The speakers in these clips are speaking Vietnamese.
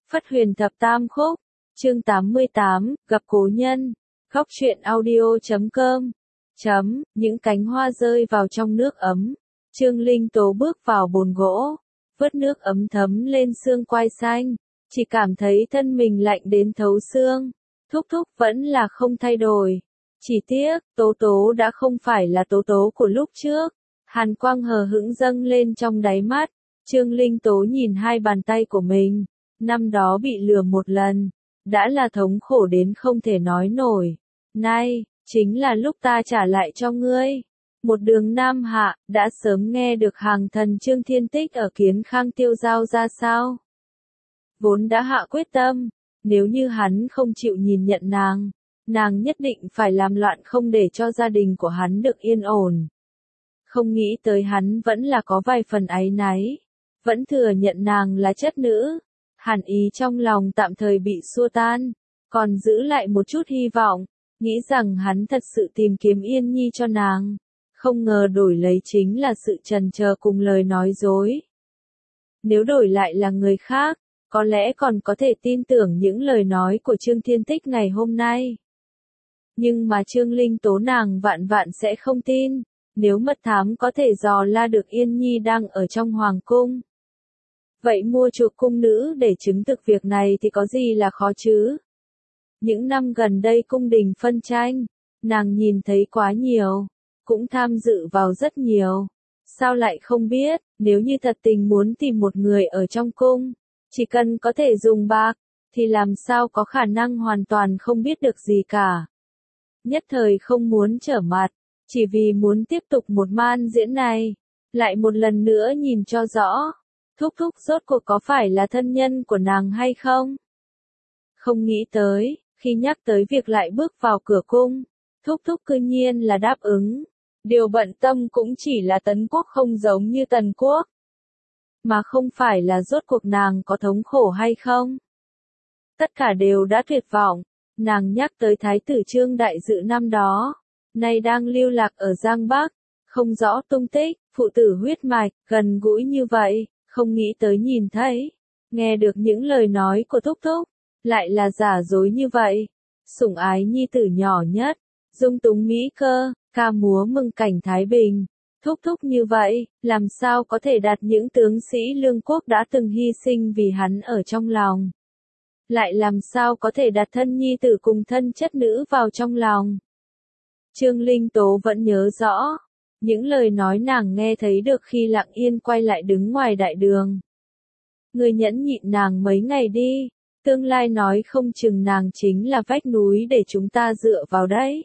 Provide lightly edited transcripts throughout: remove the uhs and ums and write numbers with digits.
Phất Huyền Thập Tam Khúc, chương 88, gặp cố nhân, khóc chuyện audio.com. Những cánh hoa rơi vào trong nước ấm. Trương Linh Tố bước vào bồn gỗ, vớt nước ấm thấm lên xương quai xanh, chỉ cảm thấy thân mình lạnh đến thấu xương. Thúc thúc vẫn là không thay đổi. Chỉ tiếc, Tố Tố đã không phải là Tố Tố của lúc trước. Hàn quang hờ hững dâng lên trong đáy mắt. Trương Linh Tố nhìn hai bàn tay của mình. Năm đó bị lừa một lần, đã là thống khổ đến không thể nói nổi. Nay, chính là lúc ta trả lại cho ngươi. Một đường Nam Hạ, đã sớm nghe được hàng thần Trương Thiên Tích ở Kiến Khang tiêu giao ra sao. Vốn đã hạ quyết tâm, nếu như hắn không chịu nhìn nhận nàng nhất định phải làm loạn không để cho gia đình của hắn được yên ổn. Không nghĩ tới hắn vẫn là có vài phần áy náy, vẫn thừa nhận nàng là chất nữ. Hàn ý trong lòng tạm thời bị xua tan, còn giữ lại một chút hy vọng, nghĩ rằng hắn thật sự tìm kiếm Yên Nhi cho nàng. Không ngờ đổi lấy chính là sự trần chờ cùng lời nói dối. Nếu đổi lại là người khác, có lẽ còn có thể tin tưởng những lời nói của Trương Thiên Tích ngày hôm nay. Nhưng mà Trương Linh Tố nàng vạn vạn sẽ không tin, nếu mật thám có thể dò la được Yên Nhi đang ở trong hoàng cung. Vậy mua chuộc cung nữ để chứng thực việc này thì có gì là khó chứ? Những năm gần đây cung đình phân tranh, nàng nhìn thấy quá nhiều, cũng tham dự vào rất nhiều. Sao lại không biết, nếu như thật tình muốn tìm một người ở trong cung, chỉ cần có thể dùng bạc, thì làm sao có khả năng hoàn toàn không biết được gì cả. Nhất thời không muốn trở mặt, chỉ vì muốn tiếp tục một man diễn này, lại một lần nữa nhìn cho rõ. Thúc thúc rốt cuộc có phải là thân nhân của nàng hay không? Không nghĩ tới, khi nhắc tới việc lại bước vào cửa cung, thúc thúc cư nhiên là đáp ứng. Điều bận tâm cũng chỉ là Tấn Quốc không giống như Tần Quốc. Mà không phải là rốt cuộc nàng có thống khổ hay không? Tất cả đều đã tuyệt vọng. Nàng nhắc tới Thái tử Trương Đại Dự năm đó, nay đang lưu lạc ở Giang Bắc, không rõ tung tích, phụ tử huyết mạch, gần gũi như vậy. Không nghĩ tới nhìn thấy, nghe được những lời nói của thúc thúc, lại là giả dối như vậy. Sủng ái nhi tử nhỏ nhất, dung túng mỹ cơ, ca múa mừng cảnh Thái Bình. Thúc thúc như vậy, làm sao có thể đặt những tướng sĩ lương quốc đã từng hy sinh vì hắn ở trong lòng. Lại làm sao có thể đặt thân nhi tử cùng thân chất nữ vào trong lòng. Trương Linh Tố vẫn nhớ rõ. Những lời nói nàng nghe thấy được khi Lặng Yên quay lại đứng ngoài đại đường. Người nhẫn nhịn nàng mấy ngày đi, tương lai nói không chừng nàng chính là vách núi để chúng ta dựa vào đấy.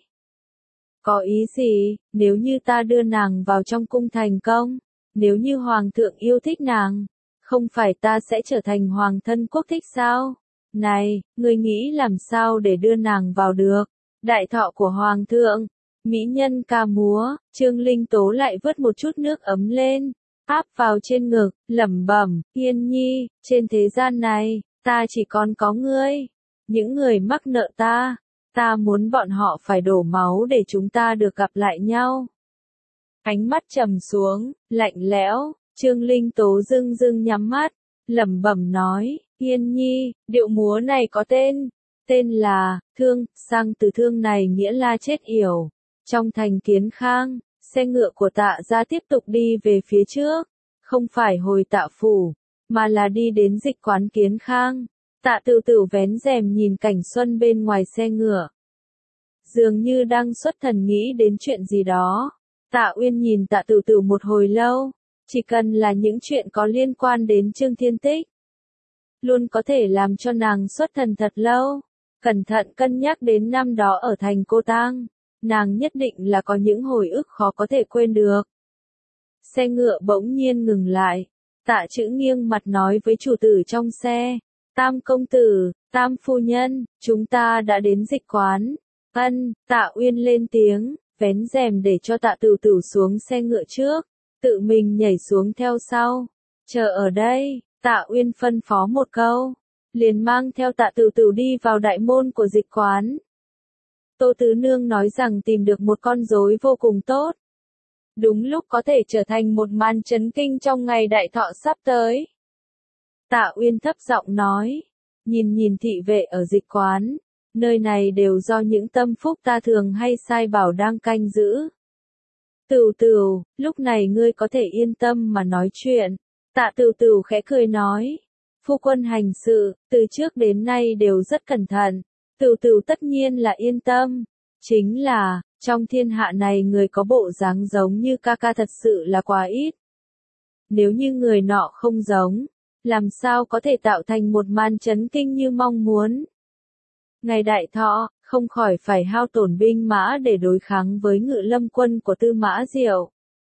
Có ý gì, nếu như ta đưa nàng vào trong cung thành công, nếu như hoàng thượng yêu thích nàng, không phải ta sẽ trở thành hoàng thân quốc thích sao? Này, người nghĩ làm sao để đưa nàng vào được? Đại thọ của hoàng thượng. Mỹ nhân ca múa, Trương Linh Tố lại vớt một chút nước ấm lên, áp vào trên ngực, lẩm bẩm, Yên Nhi, trên thế gian này, ta chỉ còn có ngươi. Những người mắc nợ ta muốn bọn họ phải đổ máu để chúng ta được gặp lại nhau. Ánh mắt trầm xuống, lạnh lẽo, Trương Linh Tố dưng dưng nhắm mắt, lẩm bẩm nói, Yên Nhi, điệu múa này có tên là, thương, sang từ thương này nghĩa là chết yểu. Trong thành Kiến Khang, xe ngựa của Tạ gia tiếp tục đi về phía trước, không phải hồi Tạ phủ, mà là đi đến dịch quán Kiến Khang. Tạ Tửu Tửu vén rèm nhìn cảnh xuân bên ngoài xe ngựa. Dường như đang xuất thần nghĩ đến chuyện gì đó. Tạ Uyên nhìn Tạ Tửu Tửu một hồi lâu, chỉ cần là những chuyện có liên quan đến Trương Thiên Tích, luôn có thể làm cho nàng xuất thần thật lâu. Cẩn thận cân nhắc đến năm đó ở thành Cô Tang. Nàng nhất định là có những hồi ức khó có thể quên được. Xe ngựa bỗng nhiên ngừng lại. Tạ Chữ nghiêng mặt nói với chủ tử trong xe. Tam công tử, Tam phu nhân, chúng ta đã đến dịch quán. Tạ Uyên lên tiếng, vén rèm để cho Tạ Tửu Tửu xuống xe ngựa trước. Tự mình nhảy xuống theo sau. Chờ ở đây, Tạ Uyên phân phó một câu. Liền mang theo Tạ Tửu Tửu đi vào đại môn của dịch quán. Tô Tứ Nương nói rằng tìm được một con rối vô cùng tốt. Đúng lúc có thể trở thành một màn chấn kinh trong ngày đại thọ sắp tới. Tạ Uyên thấp giọng nói. nhìn nhìn thị vệ ở dịch quán, nơi này đều do những tâm phúc ta thường hay sai bảo đang canh giữ. Tửu tửu, lúc này ngươi có thể yên tâm mà nói chuyện. Tạ Tửu Tửu khẽ cười nói, phu quân hành sự, từ trước đến nay đều rất cẩn thận, Tửu Tửu tất nhiên là yên tâm. Chính là, trong thiên hạ này người có bộ dáng giống như ca ca thật sự là quá ít. Nếu như người nọ không giống, làm sao có thể tạo thành một màn chấn kinh như mong muốn. Ngày đại thọ, không khỏi phải hao tổn binh mã để đối kháng với Ngự Lâm quân của Tư Mã Diệu.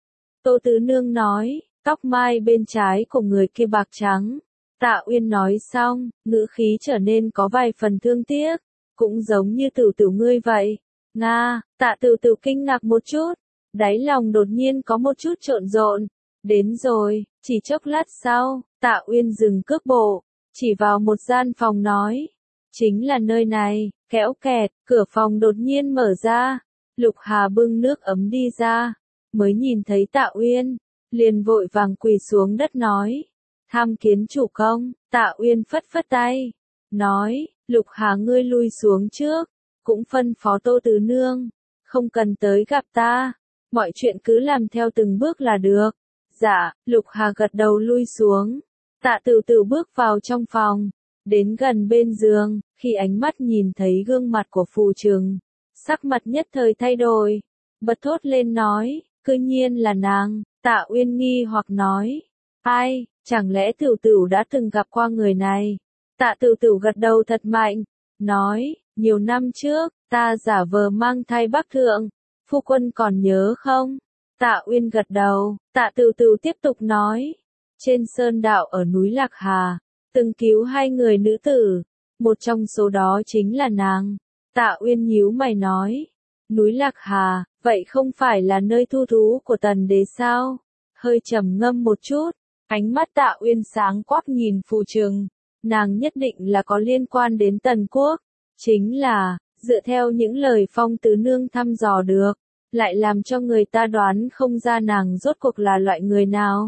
Tô Tứ Nương nói, tóc mai bên trái của người kia bạc trắng. Tạ Uyên nói xong, ngữ khí trở nên có vài phần thương tiếc, cũng giống như Tửu Tửu ngươi vậy. Nga, Tạ Tửu Tửu kinh ngạc một chút, đáy lòng đột nhiên có một chút trộn rộn. Đến rồi, chỉ chốc lát sau, Tạ Uyên dừng cước bộ, chỉ vào một gian phòng nói, chính là nơi này. Kéo kẹt, cửa phòng đột nhiên mở ra, Lục Hà bưng nước ấm đi ra, mới nhìn thấy Tạ Uyên, liền vội vàng quỳ xuống đất nói, tham kiến chủ công. Tạ Uyên phất phất tay, nói, Lục Hà ngươi lui xuống trước, cũng phân phó Tô Tứ Nương, không cần tới gặp ta, mọi chuyện cứ làm theo từng bước là được. Dạ, Lục Hà gật đầu lui xuống, Tạ Tửu Tửu bước vào trong phòng, đến gần bên giường, khi ánh mắt nhìn thấy gương mặt của Phù Trừng, sắc mặt nhất thời thay đổi, bật thốt lên nói, cư nhiên là nàng. Tạ Uyên nghi hoặc nói, ai, chẳng lẽ Tửu Tửu đã từng gặp qua người này? Tạ Tửu Tửu gật đầu thật mạnh, nói, nhiều năm trước, ta giả vờ mang thai Bắc Thượng, phu quân còn nhớ không? Tạ Uyên gật đầu, Tạ Tửu Tửu tiếp tục nói, trên sơn đạo ở núi Lạc Hà, từng cứu hai người nữ tử, một trong số đó chính là nàng. Tạ Uyên nhíu mày nói, núi Lạc Hà, vậy không phải là nơi thu thú của Tần Đế sao? Hơi trầm ngâm một chút, ánh mắt Tạ Uyên sáng quắc nhìn Phù Trừng, nàng nhất định là có liên quan đến Tần Quốc, chính là, dựa theo những lời Phong Tứ Nương thăm dò được, lại làm cho người ta đoán không ra nàng rốt cuộc là loại người nào.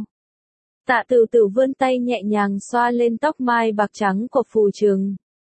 Tạ Tửu Tửu vươn tay nhẹ nhàng xoa lên tóc mai bạc trắng của Phù Trừng.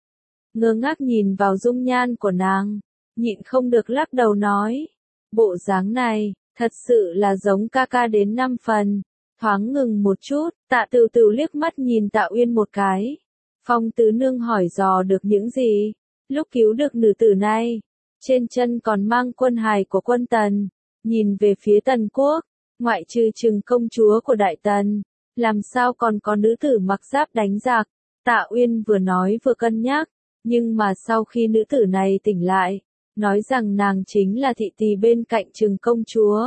Ngơ ngác nhìn vào dung nhan của nàng, nhịn không được lắc đầu nói, bộ dáng này, thật sự là giống ca ca đến 5 phần. Thoáng ngừng một chút, Tạ Tửu Tửu liếc mắt nhìn Tạ Uyên một cái. Phong Tứ Nương hỏi dò được những gì? Lúc cứu được nữ tử này, trên chân còn mang quân hài của quân Tần, nhìn về phía Tần Quốc, ngoại trừ Trừng công chúa của Đại Tần, làm sao còn có nữ tử mặc giáp đánh giặc? Tạ Uyên vừa nói vừa cân nhắc, nhưng mà sau khi nữ tử này tỉnh lại, nói rằng nàng chính là thị tỳ bên cạnh Trừng công chúa.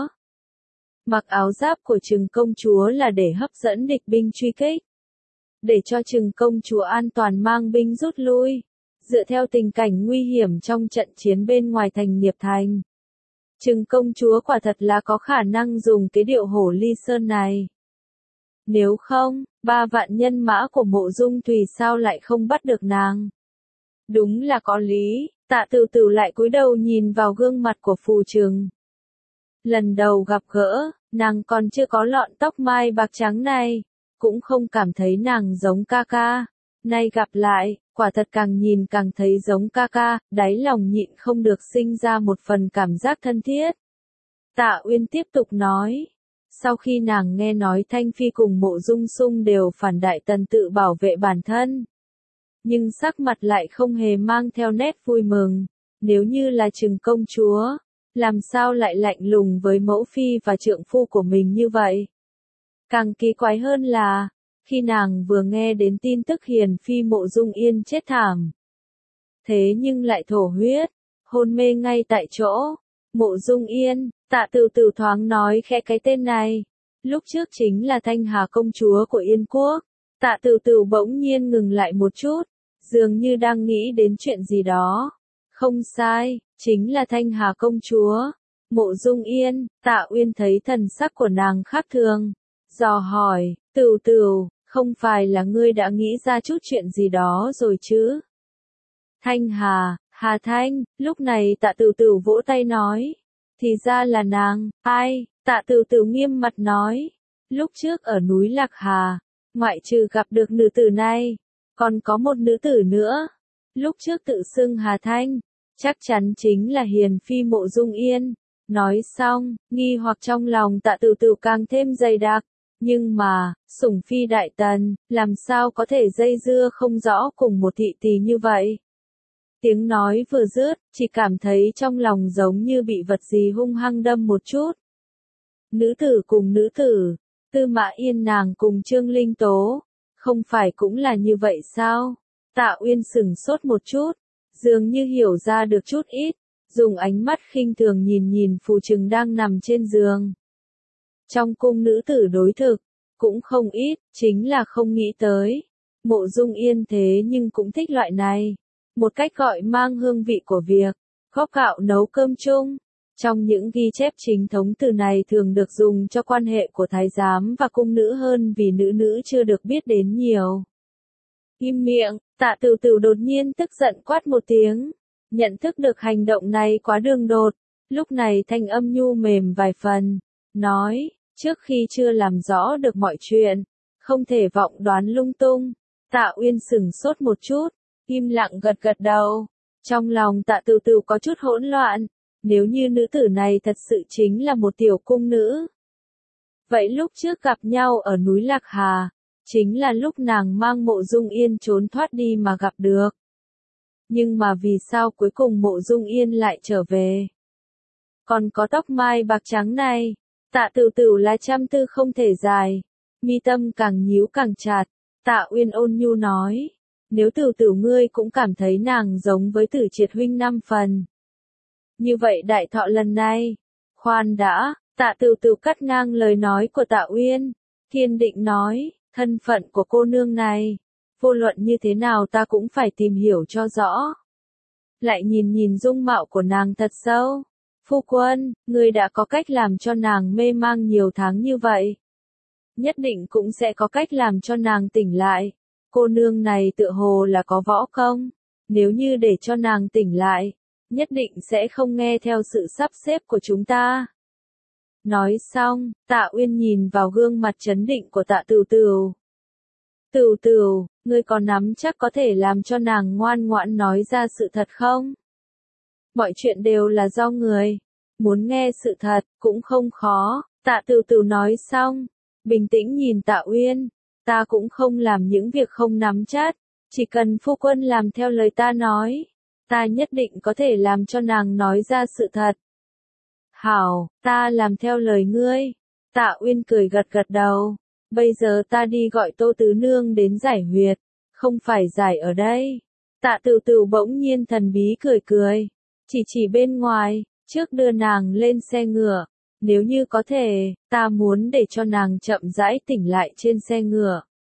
Mặc áo giáp của Trừng công chúa là để hấp dẫn địch binh truy kích, để cho Trừng công chúa an toàn mang binh rút lui, dựa theo tình cảnh nguy hiểm trong trận chiến bên ngoài thành Niệp Thành. Trừng công chúa quả thật là có khả năng dùng cái điệu hổ ly sơn này. Nếu không, 3 vạn nhân mã của Mộ Dung Thùy sao lại không bắt được nàng? Đúng là có lý. Tạ Tửu Tửu lại cúi đầu nhìn vào gương mặt của Phù Trừng. Lần đầu gặp gỡ, nàng còn chưa có lọn tóc mai bạc trắng này, cũng không cảm thấy nàng giống ca ca. Nay gặp lại, quả thật càng nhìn càng thấy giống ca ca, đáy lòng nhịn không được sinh ra một phần cảm giác thân thiết. Tạ Uyên tiếp tục nói, sau khi nàng nghe nói Thanh Phi cùng Mộ Dung Sung đều phản Đại Tần tự bảo vệ bản thân, nhưng sắc mặt lại không hề mang theo nét vui mừng. Nếu như là Trừng công chúa, làm sao lại lạnh lùng với mẫu phi và trượng phu của mình như vậy? Càng kỳ quái hơn là, khi nàng vừa nghe đến tin tức Hiền phi Mộ Dung Yên chết thảm, thế nhưng lại thổ huyết, hôn mê ngay tại chỗ. Mộ Dung Yên, Tạ Tửu Tửu thoáng nói khẽ cái tên này, lúc trước chính là Thanh Hà công chúa của Yên Quốc. Tạ Tửu Tửu bỗng nhiên ngừng lại một chút, dường như đang nghĩ đến chuyện gì đó. Không sai, chính là Thanh Hà công chúa. Mộ Dung Yên. Tạ Uyên thấy thần sắc của nàng khác thường, dò hỏi, Tửu Tửu, không phải là ngươi đã nghĩ ra chút chuyện gì đó rồi chứ? Thanh Hà, Hà Thanh. Lúc này Tạ Tửu Tửu vỗ tay nói, thì ra là nàng. Ai? Tạ Tửu Tửu nghiêm mặt nói, lúc trước ở núi Lạc Hà, ngoại trừ gặp được nữ tử này, Còn có một nữ tử nữa, lúc trước tự xưng Hà Thanh, chắc chắn chính là hiền phi Mộ Dung Yên. Nói xong, nghi hoặc trong lòng Tạ Tửu Tửu càng thêm dày đặc, nhưng mà, sủng phi đại tần, làm sao có thể dây dưa không rõ cùng một thị tỳ như vậy. Tiếng nói vừa dứt, chỉ cảm thấy trong lòng giống như bị vật gì hung hăng đâm một chút. Nữ tử cùng nữ tử, Tư Mã Yên nàng cùng Trương Linh Tố, không phải cũng là như vậy sao? Tạ Uyên sững sốt một chút, dường như hiểu ra được chút ít, dùng ánh mắt khinh thường nhìn nhìn Phù Trừng đang nằm trên giường. Trong cung nữ tử đối thực, cũng không ít, chính là không nghĩ tới. Mộ Dung Yên thế nhưng cũng thích loại này. Một cách gọi mang hương vị của việc, góp gạo nấu cơm chung. Trong những ghi chép chính thống từ này thường được dùng cho quan hệ của thái giám và cung nữ hơn vì nữ nữ chưa được biết đến nhiều. Im miệng, Tạ Tửu Tửu đột nhiên tức giận quát một tiếng. Nhận thức được hành động này quá đường đột, lúc này thanh âm nhu mềm vài phần, nói, trước khi chưa làm rõ được mọi chuyện, không thể vọng đoán lung tung. Tạ Uyên sững sốt một chút, im lặng gật gật đầu. Trong lòng Tạ Tửu Tửu có chút hỗn loạn, nếu như nữ tử này thật sự chính là một tiểu cung nữ. Vậy lúc trước gặp nhau ở núi Lạc Hà, chính là lúc nàng mang Mộ Dung Yên trốn thoát đi mà gặp được. Nhưng mà vì sao cuối cùng Mộ Dung Yên lại trở về? Còn có tóc mai bạc trắng này, Tạ Tửu Tửu là trăm tư không thể giải, mi tâm càng nhíu càng chặt. Tạ Uyên ôn nhu nói, nếu Tửu Tửu ngươi cũng cảm thấy nàng giống với Tử Triệt huynh 5 phần. Như vậy đại thọ lần này, khoan đã, Tạ Tửu Tửu cắt ngang lời nói của Tạ Uyên, kiên định nói, thân phận của cô nương này, vô luận như thế nào ta cũng phải tìm hiểu cho rõ. Lại nhìn nhìn dung mạo của nàng thật sâu. Phu quân, ngươi đã có cách làm cho nàng mê mang nhiều tháng như vậy. Nhất định cũng sẽ có cách làm cho nàng tỉnh lại. Cô nương này tựa hồ là có võ công. Nếu như để cho nàng tỉnh lại, nhất định sẽ không nghe theo sự sắp xếp của chúng ta. Nói xong, Tạ Uyên nhìn vào gương mặt trấn định của Tạ Tửu Tửu. Tửu Tửu, ngươi có nắm chắc có thể làm cho nàng ngoan ngoãn nói ra sự thật không? Mọi chuyện đều là do người. Muốn nghe sự thật, cũng không khó. Tạ Tửu Tửu nói xong, bình tĩnh nhìn Tạ Uyên. Ta cũng không làm những việc không nắm chắc. Chỉ cần phu quân làm theo lời ta nói, ta nhất định có thể làm cho nàng nói ra sự thật. Hảo, ta làm theo lời ngươi. Tạ Uyên cười gật gật đầu. Bây giờ ta đi gọi Tô Tứ Nương đến giải huyệt, không phải giải ở đây. Tạ Tửu Tửu bỗng nhiên thần bí cười cười, chỉ bên ngoài, trước đưa nàng lên xe ngựa. Nếu như có thể, ta muốn để cho nàng chậm rãi tỉnh lại trên xe ngựa.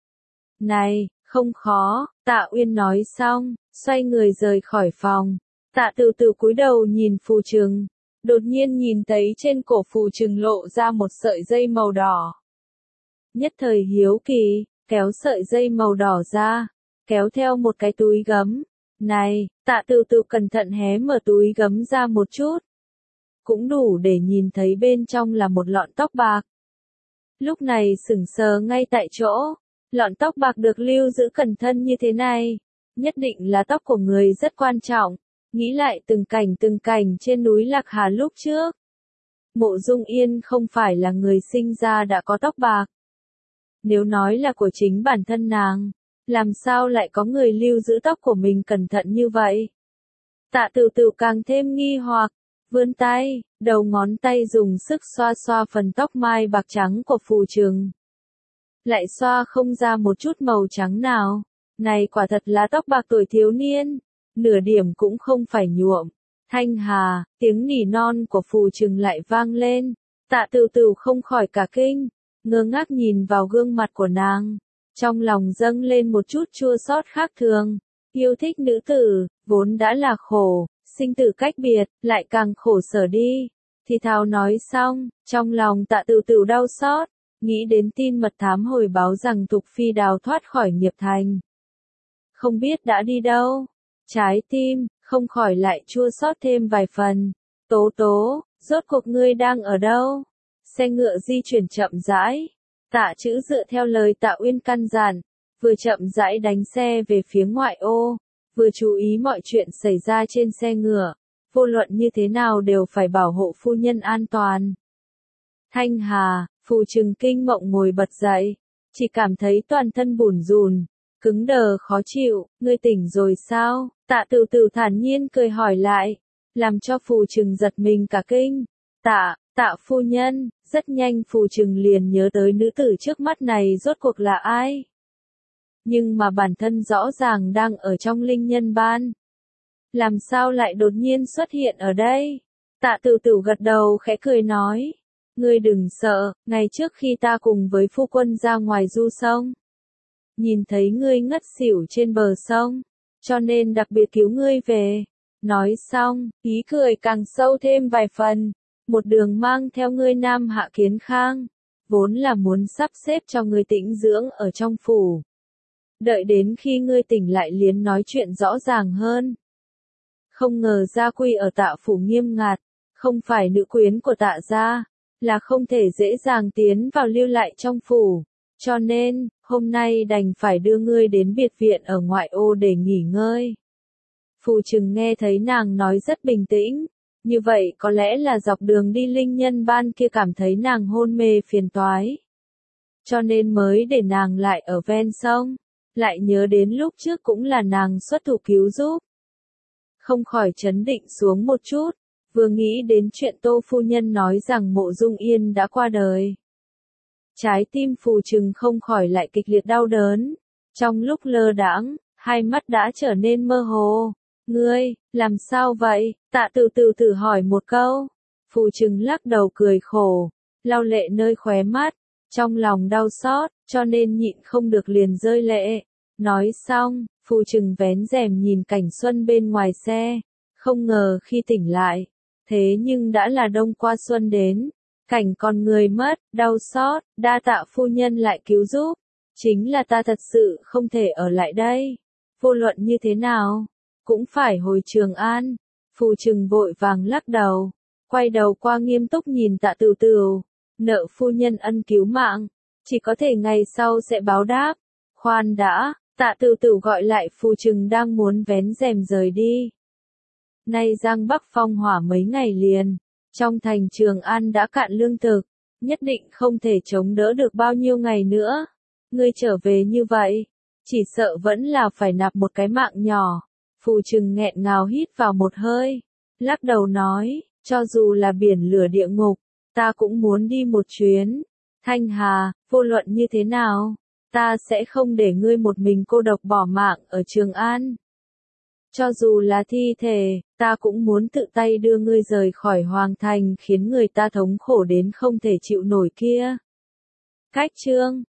Này, không khó, Tạ Uyên nói xong, xoay người rời khỏi phòng. Tạ Tửu Tửu cúi đầu nhìn Phù Trừng, đột nhiên nhìn thấy trên cổ Phù Trừng lộ ra một sợi dây màu đỏ. Nhất thời hiếu kỳ, kéo sợi dây màu đỏ ra, kéo theo một cái túi gấm. Này, Tạ Tửu Tửu cẩn thận hé mở túi gấm ra một chút. Cũng đủ để nhìn thấy bên trong là một lọn tóc bạc. Lúc này sững sờ ngay tại chỗ, lọn tóc bạc được lưu giữ cẩn thận như thế này, nhất định là tóc của người rất quan trọng. Nghĩ lại từng cảnh trên núi Lạc Hà lúc trước. Mộ Dung Yên không phải là người sinh ra đã có tóc bạc. Nếu nói là của chính bản thân nàng, làm sao lại có người lưu giữ tóc của mình cẩn thận như vậy? Tạ Tửu Tửu càng thêm nghi hoặc, vươn tay, đầu ngón tay dùng sức xoa xoa phần tóc mai bạc trắng của Phù Trừng. Lại xoa không ra một chút màu trắng nào. Này quả thật là tóc bạc tuổi thiếu niên, nửa điểm cũng không phải nhuộm. Thanh Hà, tiếng nỉ non của Phù Trừng lại vang lên. Tạ Tửu Tửu không khỏi cả kinh, ngơ ngác nhìn vào gương mặt của nàng. Trong lòng dâng lên một chút chua xót khác thường. Yêu thích nữ tử, vốn đã là khổ, sinh tử cách biệt, lại càng khổ sở đi. Thì thào nói xong, trong lòng Tạ Tửu Tửu đau xót, nghĩ đến tin mật thám hồi báo rằng Thục Phi đào thoát khỏi nghiệp thành. Không biết đã đi đâu. Trái tim, không khỏi lại chua xót thêm vài phần. Tố tố, rốt cuộc ngươi đang ở đâu? Xe ngựa di chuyển chậm rãi. Tạ Trữ dựa theo lời Tạ Uyên căn dặn, vừa chậm rãi đánh xe về phía ngoại ô, vừa chú ý mọi chuyện xảy ra trên xe ngựa, vô luận như thế nào đều phải bảo hộ phu nhân an toàn. Thanh Hà, Phù Trừng kinh mộng ngồi bật dậy, chỉ cảm thấy toàn thân bủn rùn, cứng đờ khó chịu, ngươi tỉnh rồi sao? Tạ Tử Tử thản nhiên cười hỏi lại, làm cho Phù Trừng giật mình cả kinh. Tạ phu nhân, rất nhanh Phù Trừng liền nhớ tới nữ tử trước mắt này rốt cuộc là ai. Nhưng mà bản thân rõ ràng đang ở trong linh nhân ban. Làm sao lại đột nhiên xuất hiện ở đây? Tạ Tử Tử gật đầu khẽ cười nói. Ngươi đừng sợ, ngày trước khi ta cùng với phu quân ra ngoài du sông. Nhìn thấy ngươi ngất xỉu trên bờ sông, cho nên đặc biệt cứu ngươi về. Nói xong, ý cười càng sâu thêm vài phần. Một đường mang theo ngươi Nam Hạ Kiến Khang. Vốn là muốn sắp xếp cho ngươi tĩnh dưỡng ở trong phủ. Đợi đến khi ngươi tỉnh lại liền nói chuyện rõ ràng hơn. Không ngờ gia quy ở Tạ phủ nghiêm ngặt, không phải nữ quyến của Tạ gia, là không thể dễ dàng tiến vào lưu lại trong phủ. Cho nên, hôm nay đành phải đưa ngươi đến biệt viện ở ngoại ô để nghỉ ngơi. Phù Trừng nghe thấy nàng nói rất bình tĩnh, như vậy có lẽ là dọc đường đi linh nhân ban kia cảm thấy nàng hôn mê phiền toái. Cho nên mới để nàng lại ở ven sông, lại nhớ đến lúc trước cũng là nàng xuất thủ cứu giúp. Không khỏi chấn định xuống một chút, vừa nghĩ đến chuyện Tô phu nhân nói rằng Mộ Dung Yên đã qua đời. Trái tim Phù Trừng không khỏi lại kịch liệt đau đớn, trong lúc lơ đãng, hai mắt đã trở nên mơ hồ. Ngươi, làm sao vậy? Tạ Tử Tử thử hỏi một câu. Phù Trừng lắc đầu cười khổ, lau lệ nơi khóe mắt, trong lòng đau xót, cho nên nhịn không được liền rơi lệ. Nói xong, Phù Trừng vén rèm nhìn cảnh xuân bên ngoài xe, không ngờ khi tỉnh lại, thế nhưng đã là đông qua xuân đến, cảnh con người mất, đau xót, đa tạ phu nhân lại cứu giúp, chính là ta thật sự không thể ở lại đây, vô luận như thế nào, cũng phải hồi Trường An. Phù Trừng vội vàng lắc đầu, quay đầu qua nghiêm túc nhìn Tạ Tử Tử, nợ phu nhân ân cứu mạng, chỉ có thể ngày sau sẽ báo đáp. Khoan đã, Tạ Tử Tử gọi lại Phù Trừng đang muốn vén rèm rời đi. Nay Giang Bắc phong hỏa mấy ngày liền, trong thành Trường An đã cạn lương thực, nhất định không thể chống đỡ được bao nhiêu ngày nữa. Ngươi trở về như vậy, chỉ sợ vẫn là phải nạp một cái mạng nhỏ. Phù Trừng nghẹn ngào hít vào một hơi, lắc đầu nói, cho dù là biển lửa địa ngục, ta cũng muốn đi một chuyến. Thanh Hà, vô luận như thế nào, ta sẽ không để ngươi một mình cô độc bỏ mạng ở Trường An. Cho dù là thi thể, ta cũng muốn tự tay đưa ngươi rời khỏi hoàng thành khiến người ta thống khổ đến không thể chịu nổi kia. Cách chương